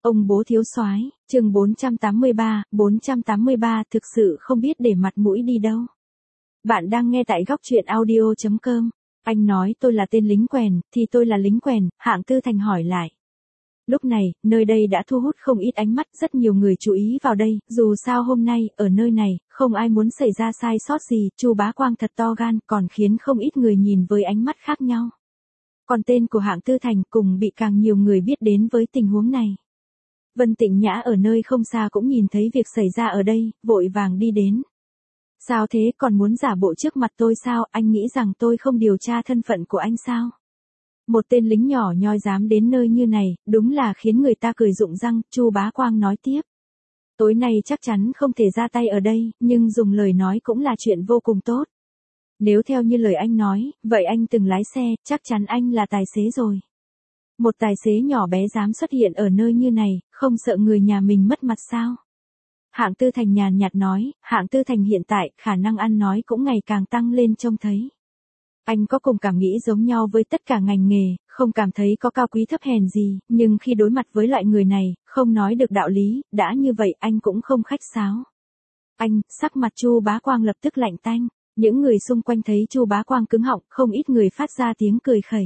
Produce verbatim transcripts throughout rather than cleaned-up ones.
Ông bố thiếu soái, chương bốn trăm tám mươi ba, bốn trăm tám mươi ba thực sự không biết để mặt mũi đi đâu. Bạn đang nghe tại góc truyện audio chấm com. Anh nói tôi là tên lính quèn, thì tôi là lính quèn, Hạng Tư Thành hỏi lại. Lúc này, nơi đây đã thu hút không ít ánh mắt, rất nhiều người chú ý vào đây, dù sao hôm nay, ở nơi này, không ai muốn xảy ra sai sót gì, Chu Bá Quang thật to gan, còn khiến không ít người nhìn với ánh mắt khác nhau. Còn tên của Hạng Tư Thành cùng bị càng nhiều người biết đến với tình huống này. Vân Tịnh Nhã ở nơi không xa cũng nhìn thấy việc xảy ra ở đây, vội vàng đi đến. Sao thế, còn muốn giả bộ trước mặt tôi sao, anh nghĩ rằng tôi không điều tra thân phận của anh sao? Một tên lính nhỏ nhoi dám đến nơi như này, đúng là khiến người ta cười rụng răng, Chu Bá Quang nói tiếp. Tối nay chắc chắn không thể ra tay ở đây, nhưng dùng lời nói cũng là chuyện vô cùng tốt. Nếu theo như lời anh nói, vậy anh từng lái xe, chắc chắn anh là tài xế rồi. Một tài xế nhỏ bé dám xuất hiện ở nơi như này, không sợ người nhà mình mất mặt sao? Hạng Tư Thành nhàn nhạt nói, Hạng Tư Thành hiện tại, khả năng ăn nói cũng ngày càng tăng lên trông thấy. Anh có cùng cảm nghĩ giống nhau với tất cả ngành nghề, không cảm thấy có cao quý thấp hèn gì, nhưng khi đối mặt với loại người này, không nói được đạo lý, đã như vậy anh cũng không khách sáo. Anh, sắc mặt Chu Bá Quang lập tức lạnh tanh, những người xung quanh thấy Chu Bá Quang cứng họng, không ít người phát ra tiếng cười khẩy.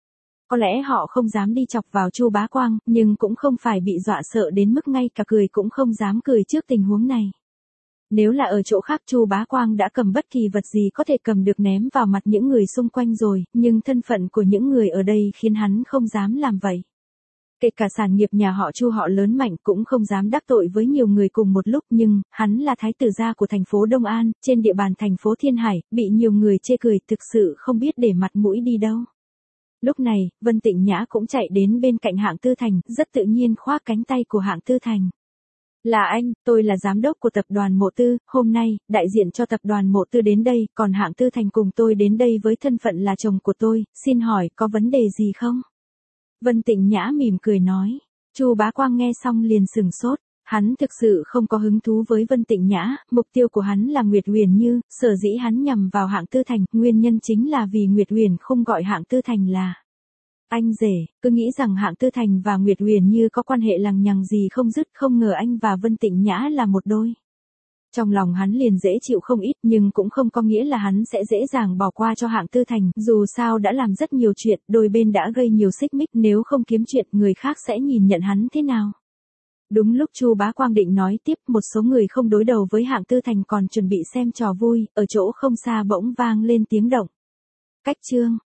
Có lẽ họ không dám đi chọc vào Chu Bá Quang, nhưng cũng không phải bị dọa sợ đến mức ngay cả cười cũng không dám cười trước tình huống này. Nếu là ở chỗ khác Chu Bá Quang đã cầm bất kỳ vật gì có thể cầm được ném vào mặt những người xung quanh rồi, nhưng thân phận của những người ở đây khiến hắn không dám làm vậy. Kể cả sản nghiệp nhà họ Chu họ lớn mạnh cũng không dám đắc tội với nhiều người cùng một lúc, nhưng hắn là thái tử gia của thành phố Đông An, trên địa bàn thành phố Thiên Hải, bị nhiều người chê cười, thực sự không biết để mặt mũi đi đâu. Lúc này, Vân Tịnh Nhã cũng chạy đến bên cạnh Hạng Tư Thành, rất tự nhiên khoác cánh tay của Hạng Tư Thành. Là anh, tôi là giám đốc của tập đoàn Mộ Tư, hôm nay, đại diện cho tập đoàn Mộ Tư đến đây, còn Hạng Tư Thành cùng tôi đến đây với thân phận là chồng của tôi, xin hỏi có vấn đề gì không? Vân Tịnh Nhã mỉm cười nói. Chu Bá Quang nghe xong liền sửng sốt, hắn thực sự không có hứng thú với Vân Tịnh Nhã, mục tiêu của hắn là Nguyệt Huyền Như, sở dĩ hắn nhằm vào Hạng Tư Thành, nguyên nhân chính là vì Nguyệt Huyền không gọi Hạng Tư Thành là anh rể, cứ nghĩ rằng Hạng Tư Thành và Nguyệt Huyền Như có quan hệ lằng nhằng gì không dứt, không ngờ anh và Vân Tịnh Nhã là một đôi. Trong lòng hắn liền dễ chịu không ít, nhưng cũng không có nghĩa là hắn sẽ dễ dàng bỏ qua cho Hạng Tư Thành, dù sao đã làm rất nhiều chuyện, đôi bên đã gây nhiều xích mích, nếu không kiếm chuyện người khác sẽ nhìn nhận hắn thế nào. Đúng lúc Chu Bá Quang định nói tiếp, một số người không đối đầu với Hạng Tư Thành còn chuẩn bị xem trò vui, ở chỗ không xa bỗng vang lên tiếng động. Cách chương,